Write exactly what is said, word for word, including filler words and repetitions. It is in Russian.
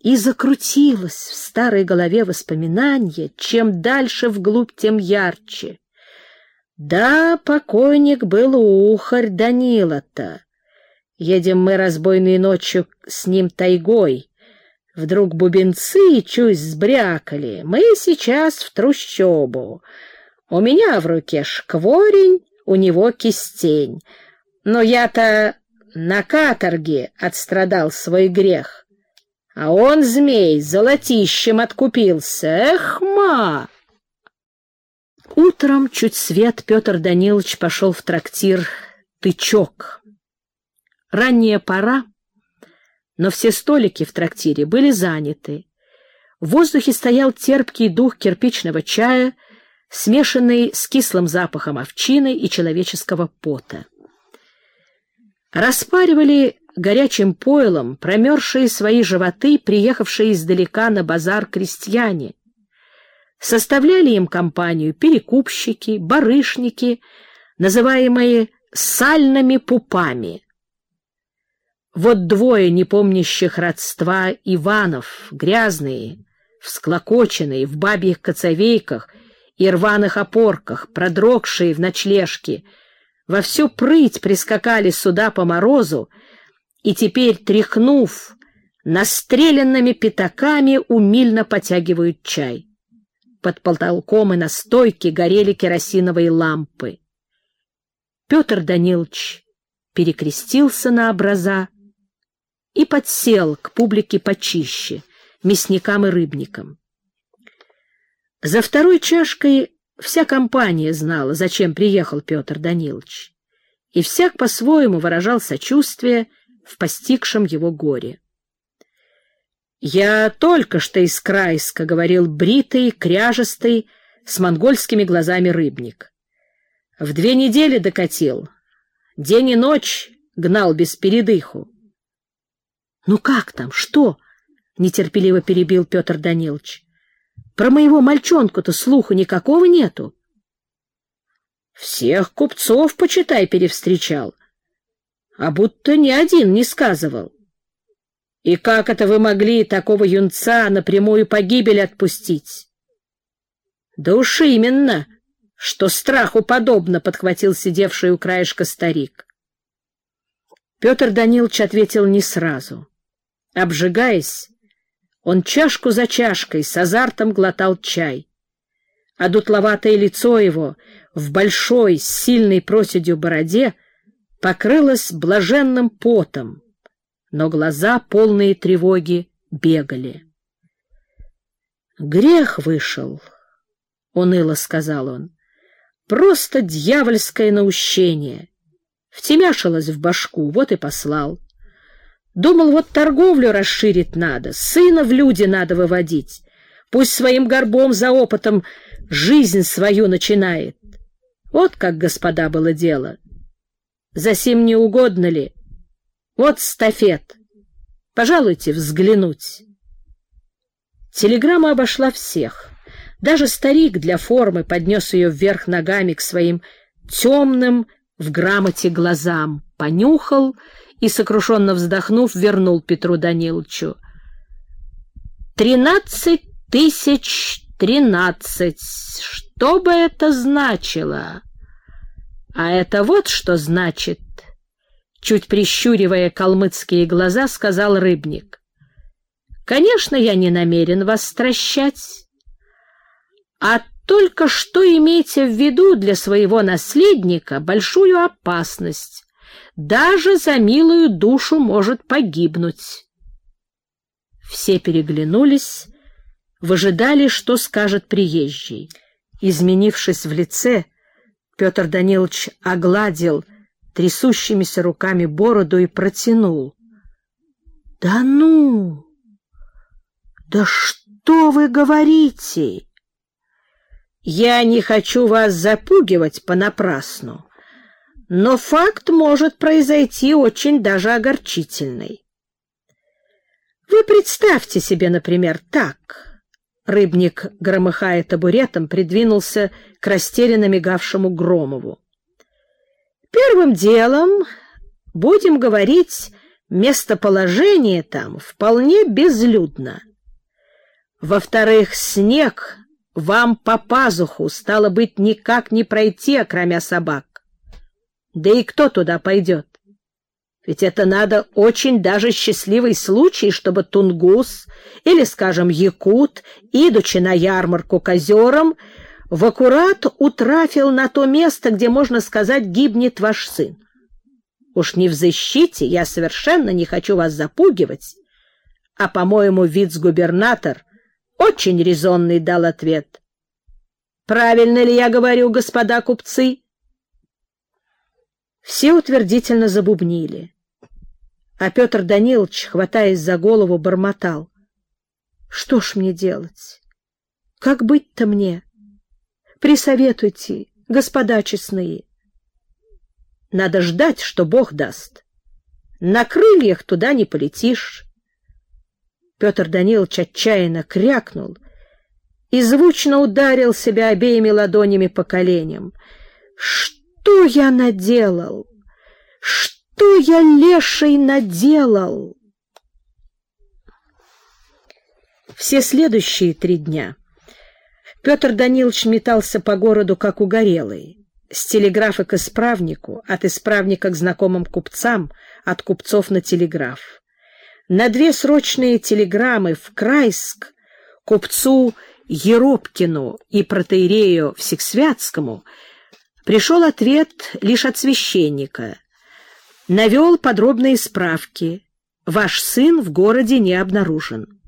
И закрутилось в старой голове воспоминание, чем дальше вглубь, тем ярче. Да, покойник был ухарь Данила-то. Едем мы разбойной ночью с ним тайгой. Вдруг бубенцы чуть сбрякали. Мы сейчас в трущобу. У меня в руке шкворень, у него кистень. Но я-то на каторге отстрадал свой грех. А он, змей, золотищем откупился. Эх, ма! Утром, чуть свет, Петр Данилович пошел в трактир «Тычок». Ранняя пора, но все столики в трактире были заняты. В воздухе стоял терпкий дух кирпичного чая, смешанный с кислым запахом овчины и человеческого пота. Распаривали горячим пойлом промерзшие свои животы, приехавшие издалека на базар крестьяне. Составляли им компанию перекупщики, барышники, называемые сальными пупами. Вот двое непомнящих родства Иванов, грязные, всклокоченные, в бабьих коцовейках и рваных опорках, продрогшие в ночлежке, во всю прыть прискакали сюда по морозу и теперь, тряхнув настреленными пятаками, умильно потягивают чай. Под потолком и на стойке горели керосиновые лампы. Петр Данилович перекрестился на образа и подсел к публике почище, мясникам и рыбникам. За второй чашкой вся компания знала, зачем приехал Петр Данилович, и всяк по-своему выражал сочувствие в постигшем его горе. «Я только что из Крайска», — говорил бритый, кряжестый, с монгольскими глазами рыбник. «В две недели докатил. День и ночь гнал без передыху». «Ну как там, что?» — нетерпеливо перебил Петр Данилович. «Про моего мальчонку-то слуху никакого нету». «Всех купцов, почитай, перевстречал, а будто ни один не сказывал. И как это вы могли такого юнца напрямую погибель отпустить?» «Да уж именно, что страху подобно», — подхватил сидевший у краешка старик. Петр Данилович ответил не сразу. Обжигаясь, он чашку за чашкой с азартом глотал чай, а дутловатое лицо его в большой, с сильной проседью бороде покрылось блаженным потом, но глаза, полные тревоги, бегали. «Грех вышел», — уныло сказал он, — «просто дьявольское наущение. Втемяшилось в башку, вот и послал. Думал, вот торговлю расширить надо, сына в люди надо выводить. Пусть своим горбом за опытом жизнь свою начинает. Вот как, господа, было дело. Засим не угодно ли? Вот стафет. Пожалуйте взглянуть». Телеграмма обошла всех. Даже старик для формы поднес ее вверх ногами к своим темным в грамоте глазам, понюхал и, сокрушенно вздохнув, вернул Петру Даниловичу. «Тринадцать тысяч тринадцать. Что бы это значило?» «А это вот что значит», — чуть прищуривая калмыцкие глаза, сказал рыбник. «Конечно, я не намерен вас стращать, а только что имейте в виду для своего наследника большую опасность. Даже за милую душу может погибнуть». Все переглянулись, выжидали, что скажет приезжий. Изменившись в лице, Петр Данилович огладил трясущимися руками бороду и протянул. «Да ну! Да что вы говорите? Я не хочу вас запугивать понапрасну, но факт может произойти очень даже огорчительный. Вы представьте себе, например, так». Рыбник, громыхая табуретом, придвинулся к растерянно мигавшему Громову. «Первым делом будем говорить Местоположение там вполне безлюдно. Во-вторых, снег вам по пазуху, стало быть, никак не пройти, окромя собак. Да и кто туда пойдет? Ведь это надо очень даже счастливый случай, чтобы тунгус или, скажем, якут, идучи на ярмарку к озерам, в аккурат утрафил на то место, где, можно сказать, гибнет ваш сын. Уж не в защите, я совершенно не хочу вас запугивать, а, по-моему, вице-губернатор очень резонный дал ответ. Правильно ли я говорю, господа купцы? Все утвердительно забубнили. А Петр Данилович, хватаясь за голову, бормотал. Что ж мне делать? Как быть-то мне? Присоветуйте, господа честные. Надо ждать, что Бог даст. На крыльях туда не полетишь. Петр Данилович отчаянно крякнул и звучно ударил себя обеими ладонями по коленям. Что я наделал? Что я, леший, наделал? Все следующие три дня Петр Данилович метался по городу, как угорелый. С телеграфа к исправнику, от исправника к знакомым купцам, от купцов на телеграф. На две срочные телеграммы в Крайск купцу Еропкину и протоиерею Всесвятскому пришел ответ лишь от священника. Навел подробные справки. Ваш сын в городе не обнаружен.